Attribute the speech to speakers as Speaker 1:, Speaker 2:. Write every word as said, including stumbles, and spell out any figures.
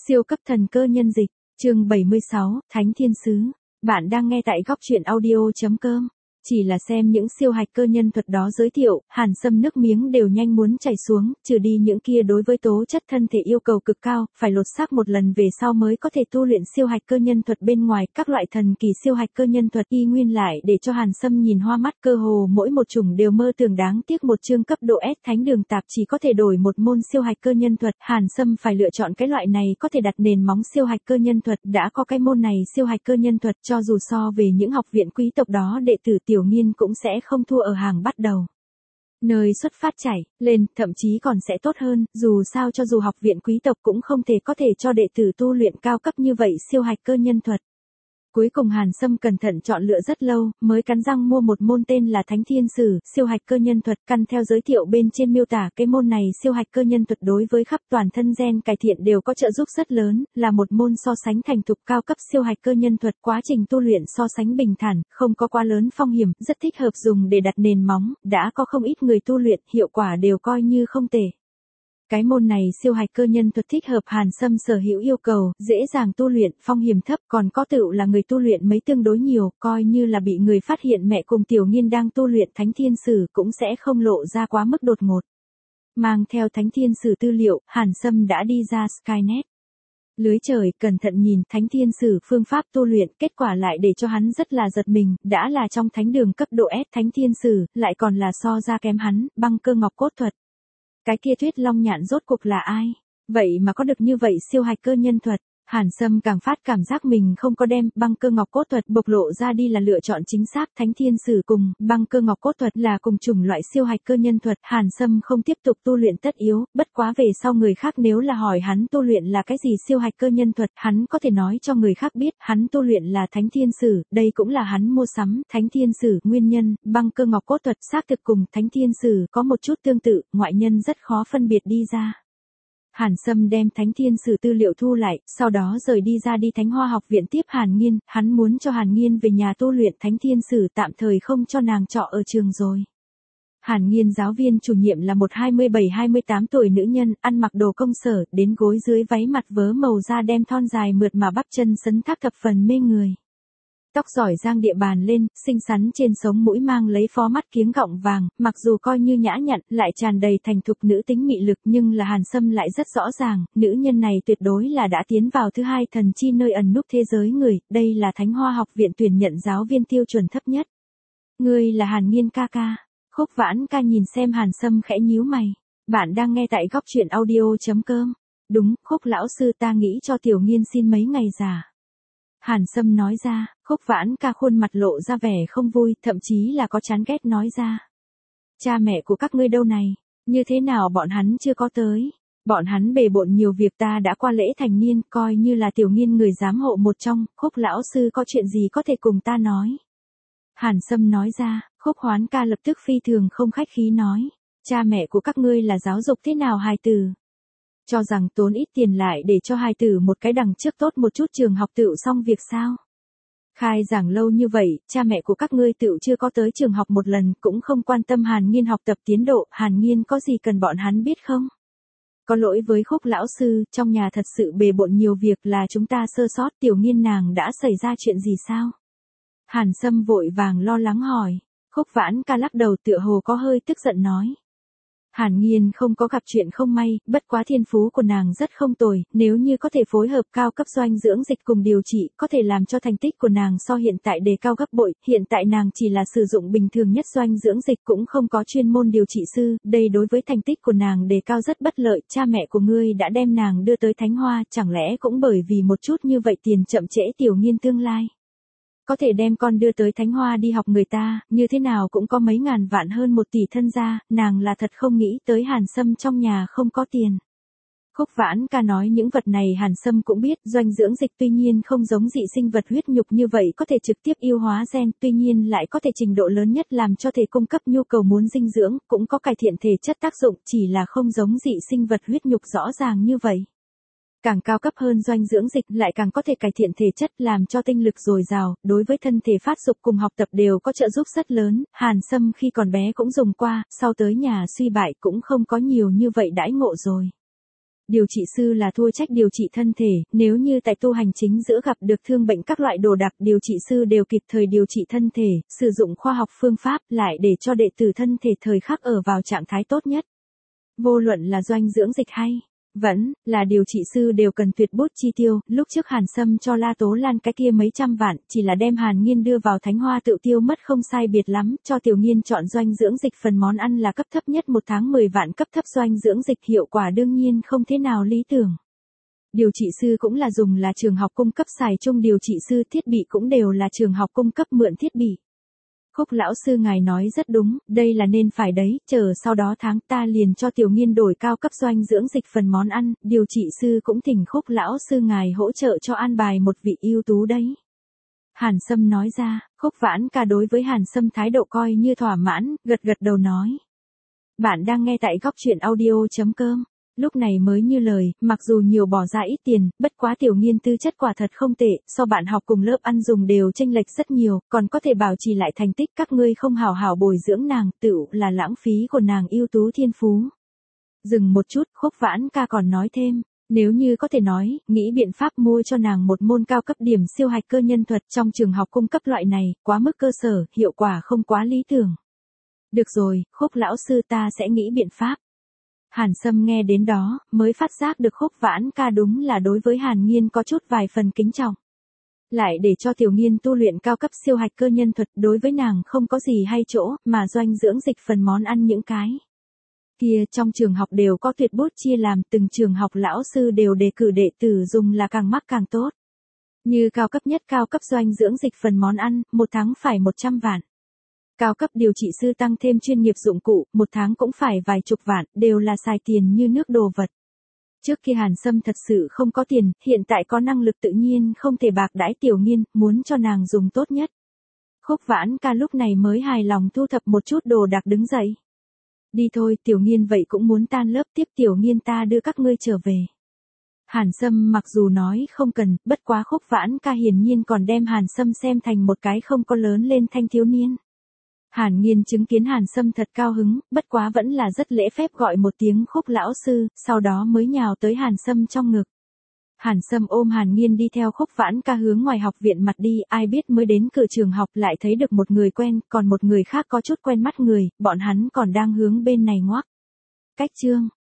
Speaker 1: Siêu cấp thần cơ nhân dịch, chương bảy mươi sáu, Thánh Thiên Sứ. Bạn đang nghe tại góc truyện audio.com. Chỉ là xem những siêu hạch cơ nhân thuật đó giới thiệu, Hàn Sâm nước miếng đều nhanh muốn chảy xuống, trừ đi những kia đối với tố chất thân thể yêu cầu cực cao, phải lột xác một lần về sau mới có thể tu luyện siêu hạch cơ nhân thuật bên ngoài, các loại thần kỳ siêu hạch cơ nhân thuật y nguyên lại để cho Hàn Sâm nhìn hoa mắt, cơ hồ mỗi một chủng đều mơ tưởng, đáng tiếc một chương cấp độ S thánh đường tạp chỉ có thể đổi một môn siêu hạch cơ nhân thuật, Hàn Sâm phải lựa chọn cái loại này có thể đặt nền móng siêu hạch cơ nhân thuật, đã có cái môn này siêu hạch cơ nhân thuật, cho dù so về những học viện quý tộc đó đệ tử tiểu nghiên cũng sẽ không thua ở hàng bắt đầu. Nơi xuất phát chảy lên, thậm chí còn sẽ tốt hơn, dù sao cho dù học viện quý tộc cũng không thể có thể cho đệ tử tu luyện cao cấp như vậy siêu hạch cơ nhân thuật. Cuối cùng Hàn Sâm cẩn thận chọn lựa rất lâu, mới cắn răng mua một môn tên là Thánh Thiên Sử, siêu hạch cơ nhân thuật, căn theo giới thiệu bên trên miêu tả, cái môn này siêu hạch cơ nhân thuật đối với khắp toàn thân gen cải thiện đều có trợ giúp rất lớn, là một môn so sánh thành thục cao cấp siêu hạch cơ nhân thuật, quá trình tu luyện so sánh bình thản, không có quá lớn phong hiểm, rất thích hợp dùng để đặt nền móng, đã có không ít người tu luyện, hiệu quả đều coi như không tệ. Cái môn này siêu hạch cơ nhân thuật thích hợp Hàn Sâm sở hữu yêu cầu, dễ dàng tu luyện, phong hiểm thấp, còn có tựu là người tu luyện mấy tương đối nhiều, coi như là bị người phát hiện mẹ cùng tiểu nghiên đang tu luyện Thánh Thiên Sử cũng sẽ không lộ ra quá mức đột ngột. Mang theo Thánh Thiên Sử tư liệu, Hàn Sâm đã đi ra Skynet. Lưới trời, cẩn thận nhìn Thánh Thiên Sử phương pháp tu luyện, kết quả lại để cho hắn rất là giật mình, đã là trong thánh đường cấp độ S Thánh Thiên Sử, lại còn là so ra kém hắn, băng cơ ngọc cốt thuật. Cái kia Tuyết Long Nhạn rốt cuộc là ai? Vậy mà có được như vậy siêu hạch cơ nhân thuật? Hàn Sâm càng phát cảm giác mình không có đem băng cơ ngọc cốt thuật bộc lộ ra đi là lựa chọn chính xác. Thánh Thiên Sử cùng băng cơ ngọc cốt thuật là cùng chủng loại siêu hạch cơ nhân thuật. Hàn Sâm không tiếp tục tu luyện tất yếu, bất quá về sau người khác nếu là hỏi hắn tu luyện là cái gì siêu hạch cơ nhân thuật, hắn có thể nói cho người khác biết, hắn tu luyện là Thánh Thiên Sử, đây cũng là hắn mua sắm. Thánh Thiên Sử, nguyên nhân, băng cơ ngọc cốt thuật xác thực cùng Thánh Thiên Sử có một chút tương tự, ngoại nhân rất khó phân biệt đi ra. Hàn Sâm đem Thánh Thiên Sử tư liệu thu lại, sau đó rời đi ra đi Thánh Hoa học viện tiếp Hàn Nghiên, hắn muốn cho Hàn Nghiên về nhà tu luyện Thánh Thiên Sử, tạm thời không cho nàng trọ ở trường rồi. Hàn Nghiên giáo viên chủ nhiệm là một hai mươi bảy hai mươi tám tuổi nữ nhân, ăn mặc đồ công sở, đến gối dưới váy mặt vớ màu da đem thon dài mượt mà bắp chân sấn thác thập phần mê người. Tóc giỏi giang địa bàn lên, xinh xắn trên sống mũi mang lấy phó mắt kiếng gọng vàng, mặc dù coi như nhã nhặn, lại tràn đầy thành thục nữ tính mị lực, nhưng là Hàn Sâm lại rất rõ ràng, nữ nhân này tuyệt đối là đã tiến vào thứ hai thần chi nơi ẩn núp thế giới người, đây là Thánh Hoa học viện tuyển nhận giáo viên tiêu chuẩn thấp nhất. Ngươi là Hàn Nghiên ca ca. Khúc Vãn ca nhìn xem Hàn Sâm khẽ nhíu mày. Bạn đang nghe tại góc truyện audio.com. Đúng, Khúc lão sư, ta nghĩ cho tiểu Nghiên xin mấy ngày giả. Hàn Sâm nói ra. Khúc Vãn ca khuôn mặt lộ ra vẻ không vui, thậm chí là có chán ghét nói ra. Cha mẹ của các ngươi đâu này? Như thế nào bọn hắn chưa có tới? Bọn hắn bề bộn nhiều việc, ta đã qua lễ thành niên, coi như là tiểu Nghiên người giám hộ một trong, Khúc lão sư có chuyện gì có thể cùng ta nói? Hàn Sâm nói ra. Khúc Hoán ca lập tức phi thường không khách khí nói. Cha mẹ của các ngươi là giáo dục thế nào hài tử? Cho rằng tốn ít tiền lại để cho hài tử một cái đằng trước tốt một chút trường học tựu xong việc sao? Khai giảng lâu như vậy, cha mẹ của các ngươi tựu chưa có tới trường học một lần, cũng không quan tâm Hàn Nghiên học tập tiến độ, Hàn Nghiên có gì cần bọn hắn biết không? Có lỗi với Khúc lão sư, trong nhà thật sự bề bộn nhiều việc, là chúng ta sơ sót, tiểu Nghiên nàng đã xảy ra chuyện gì sao? Hàn Sâm vội vàng lo lắng hỏi. Khúc Vãn ca lắc đầu tựa hồ có hơi tức giận nói. Hàn Nghiên không có gặp chuyện không may, bất quá thiên phú của nàng rất không tồi, nếu như có thể phối hợp cao cấp doanh dưỡng dịch cùng điều trị, có thể làm cho thành tích của nàng so hiện tại đề cao gấp bội, hiện tại nàng chỉ là sử dụng bình thường nhất doanh dưỡng dịch cũng không có chuyên môn điều trị sư, đây đối với thành tích của nàng đề cao rất bất lợi, cha mẹ của ngươi đã đem nàng đưa tới Thánh Hoa, chẳng lẽ cũng bởi vì một chút như vậy tiền chậm trễ tiểu Nghiên tương lai? Có thể đem con đưa tới Thánh Hoa đi học người ta, như thế nào cũng có mấy ngàn vạn hơn một tỷ thân gia, nàng là thật không nghĩ tới Hàn Sâm trong nhà không có tiền. Khúc Vãn ca nói những vật này Hàn Sâm cũng biết, doanh dưỡng dịch tuy nhiên không giống dị sinh vật huyết nhục như vậy có thể trực tiếp yêu hóa gen, tuy nhiên lại có thể trình độ lớn nhất làm cho thể cung cấp nhu cầu muốn dinh dưỡng, cũng có cải thiện thể chất tác dụng, chỉ là không giống dị sinh vật huyết nhục rõ ràng như vậy. Càng cao cấp hơn doanh dưỡng dịch lại càng có thể cải thiện thể chất, làm cho tinh lực dồi dào, đối với thân thể phát dục cùng học tập đều có trợ giúp rất lớn, Hàn Sâm khi còn bé cũng dùng qua, sau tới nhà suy bại cũng không có nhiều như vậy đãi ngộ rồi. Điều trị sư là thua trách điều trị thân thể, nếu như tại tu hành chính giữa gặp được thương bệnh các loại đồ đạc, điều trị sư đều kịp thời điều trị thân thể, sử dụng khoa học phương pháp lại để cho đệ tử thân thể thời khắc ở vào trạng thái tốt nhất. Vô luận là doanh dưỡng dịch hay vẫn là điều trị sư đều cần tuyệt bút chi tiêu, lúc trước Hàn Sâm cho La Tố Lan cái kia mấy trăm vạn, chỉ là đem Hàn Nghiên đưa vào Thánh Hoa Tự tiêu mất không sai biệt lắm, cho Tiểu Nghiên chọn doanh dưỡng dịch phần món ăn là cấp thấp nhất một tháng mười vạn, cấp thấp doanh dưỡng dịch hiệu quả đương nhiên không thế nào lý tưởng. Điều trị sư cũng là dùng là trường học cung cấp xài chung điều trị sư, thiết bị cũng đều là trường học cung cấp mượn thiết bị. Khúc lão sư ngài nói rất đúng, đây là nên phải đấy, chờ sau đó tháng ta liền cho Tiểu Nghiên đổi cao cấp doanh dưỡng dịch phần món ăn, điều trị sư cũng thỉnh Khúc lão sư ngài hỗ trợ cho an bài một vị ưu tú đấy. Hàn Sâm nói ra, Khúc Vãn Ca đối với Hàn Sâm thái độ coi như thỏa mãn, gật gật đầu nói. Bạn đang nghe tại góc truyện audio chấm com. Lúc này mới như lời, mặc dù nhiều bỏ ra ít tiền, bất quá Tiểu Nghiên tư chất quả thật không tệ, so bạn học cùng lớp ăn dùng đều chênh lệch rất nhiều, còn có thể bảo trì lại thành tích, các ngươi không hào hảo bồi dưỡng nàng, tựu là lãng phí của nàng ưu tú thiên phú. Dừng một chút, Khúc Vãn Ca còn nói thêm, nếu như có thể nói, nghĩ biện pháp mua cho nàng một môn cao cấp điểm siêu hạch cơ nhân thuật trong trường học cung cấp loại này, quá mức cơ sở, hiệu quả không quá lý tưởng. Được rồi, Khúc lão sư ta sẽ nghĩ biện pháp. Hàn Sâm nghe đến đó, mới phát giác được Khúc Vãn Ca đúng là đối với Hàn Nghiên có chút vài phần kính trọng. Lại để cho Tiểu Nghiên tu luyện cao cấp siêu hạch cơ nhân thuật, đối với nàng không có gì hay chỗ, mà doanh dưỡng dịch phần món ăn những cái kia trong trường học đều có tuyệt bút chia làm, từng trường học lão sư đều đề cử đệ tử dùng là càng mắc càng tốt. Như cao cấp nhất cao cấp doanh dưỡng dịch phần món ăn, một tháng phải một trăm vạn. Cao cấp điều trị sư tăng thêm chuyên nghiệp dụng cụ, một tháng cũng phải vài chục vạn, đều là xài tiền như nước đồ vật. Trước khi Hàn Sâm thật sự không có tiền, hiện tại có năng lực tự nhiên không thể bạc đãi Tiểu Nghiên, muốn cho nàng dùng tốt nhất. Khúc Vãn Ca lúc này mới hài lòng thu thập một chút đồ đạc đứng dậy. Đi thôi, Tiểu Nghiên vậy cũng muốn tan lớp, tiếp Tiểu Nghiên ta đưa các ngươi trở về. Hàn Sâm mặc dù nói không cần, bất quá Khúc Vãn Ca hiển nhiên còn đem Hàn Sâm xem thành một cái không có lớn lên thanh thiếu niên. Hàn Nghiên chứng kiến Hàn Sâm thật cao hứng, bất quá vẫn là rất lễ phép gọi một tiếng Khúc lão sư, sau đó mới nhào tới Hàn Sâm trong ngực. Hàn Sâm ôm Hàn Nghiên đi theo Khúc Vãn Ca hướng ngoài học viện mặt đi, ai biết mới đến cửa trường học lại thấy được một người quen, còn một người khác có chút quen mắt người, bọn hắn còn đang hướng bên này ngoắc. Cách chương